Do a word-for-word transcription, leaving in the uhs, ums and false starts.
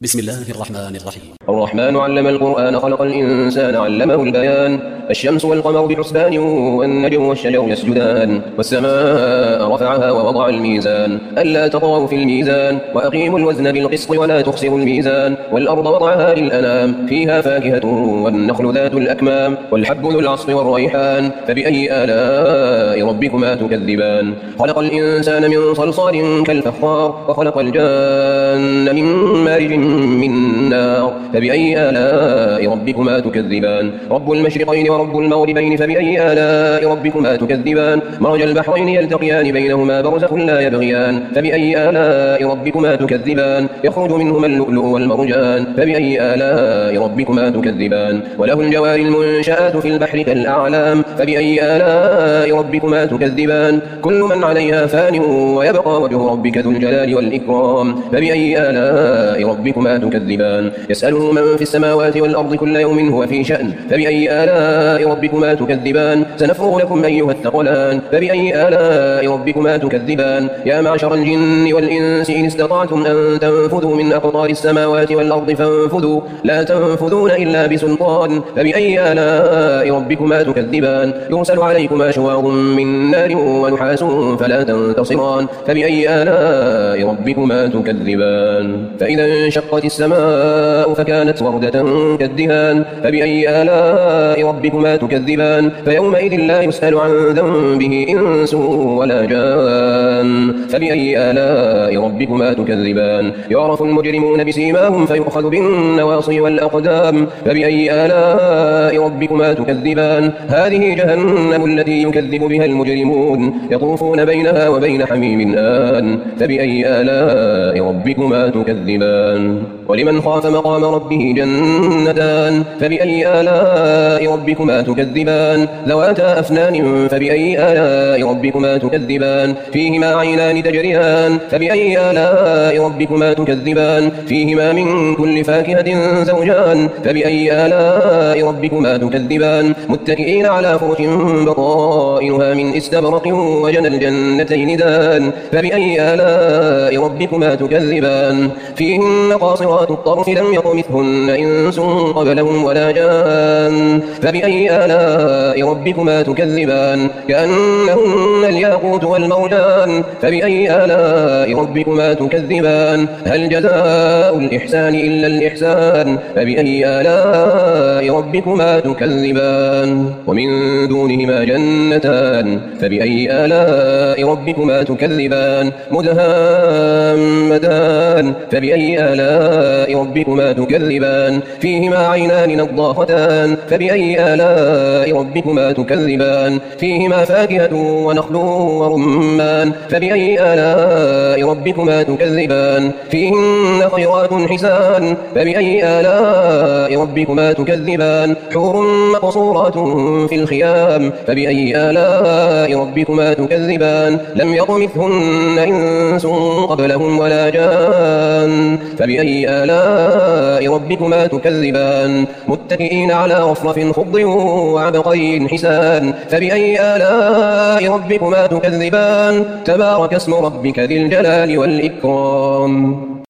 بسم الله الرحمن الرحيم. الرحمن علم القرآن خلق الإنسان علمه البيان. الشمس والقمر بحسبان والنجم والشجر يسجدان والسماء رفعها ووضع الميزان ألا تطغوا في الميزان وأقيموا الوزن بالقسط ولا تخسروا الميزان والأرض وضعها للأنام فيها فاكهة والنخل ذات الأكمام والحب ذو العصف والريحان فبأي آلاء ربكما تكذبان. خلق الإنسان من صلصال كالفخار وخلق الجان من مارج من نار فبأي آلاء ربكما تكذبان. رب المشرقين ورب المغربين فبأي آلاء ربكما تكذبان. مرج البحرين يلتقيان بينهما برزخ لا يبغيان فبأي آلاء ربكما تكذبان. يخرج منهما اللؤلؤ والمرجان فبأي آلاء ربكما تكذبان. وله الجوار المنشآت في البحر كالأعلام فبأي آلاء ربكما تكذبان. كل من عليها فان ويبقى وجه ربك ذو الجلال والإكرام فبأي آلاء ربكما تكذبان. يسأله من في السماوات والأرض كل يوم هو في شأن فبأي آلاء ربكما تكذبان. سنفرغ لكم أيها الثقلان فبأي آلاء ربكما تكذبان. يا معشر الجن والإنس إن استطعتم أن تنفذوا من أقطار السماوات والأرض فانفذوا لا تنفذون إلا بسلطان فبأي آلاء ربكما تكذبان. يرسل عليكما شواظ من نار ونحاس فلا تنتصران فبأي آلاء ربكما تكذبان. فإذا انشقت السماء فكانت وردة كالدهان فبأي آلاء ربكما تكذبان. فيومئذ لا يسأل عن ذنبه إنس ولا جان فبأي آلاء ربكما تكذبان. يعرف المجرمون بسيماهم فيؤخذ بالنواصي والأقدام فبأي آلاء ربكما تكذبان. هذه جهنم التي يكذب بها المجرمون يطوفون بينها وبين حميم آن فبأي آلاء ربكما تكذبان. ولمن خاف مقام ربه جنتان فبأي آلاء ربكما تكذبان. ذواتا أفنان فبأي آلاء ربكما تكذبان. فيهما عينان تجريان فبأي آلاء ربكما تكذبان. فيهما من كل فاكهة زوجان فبأي آلاء ربكما تكذبان. متكئين على فرش بطائنها من استبرق وجنى الجنتين دان فبأي آلاء ربكما تكذبان. فيهن قاصرات الطرف لم يطمثهن إنس قبلهم ولا جان فبأي آلاء ربكما تكذبان. كأنهن الياقوت والمرجان فبأي آلاء ربكما تكذبان. هل جزاء الإحسان إلا الإحسان فبأي آلاء ربكما تكذبان. ومن دونهما جنتان فبأي آلاء ربكما تكذبان. مدهامتان فبأي آلاء ربكما تكذبان. فيهما عينان نضاختان فبأي آلاء ربكما تكذبان. فيهما فاكهة ونخل ورمان فبأي آلاء ربكما تكذبان. فيهن خيرات حسان فبأي آلاء ربكما تكذبان. حور مقصورات في الخيام فبأي آلاء ربكما تكذبان. لم يطمثهن إنس قبلهم ولا جان فبأي آلاء ربكما تكذبان. متكئين على رفرف خضر وعبقري حسان فبأي آلاء ربكما تكذبان. تبارك اسم ربك ذي الجلال والإكرام.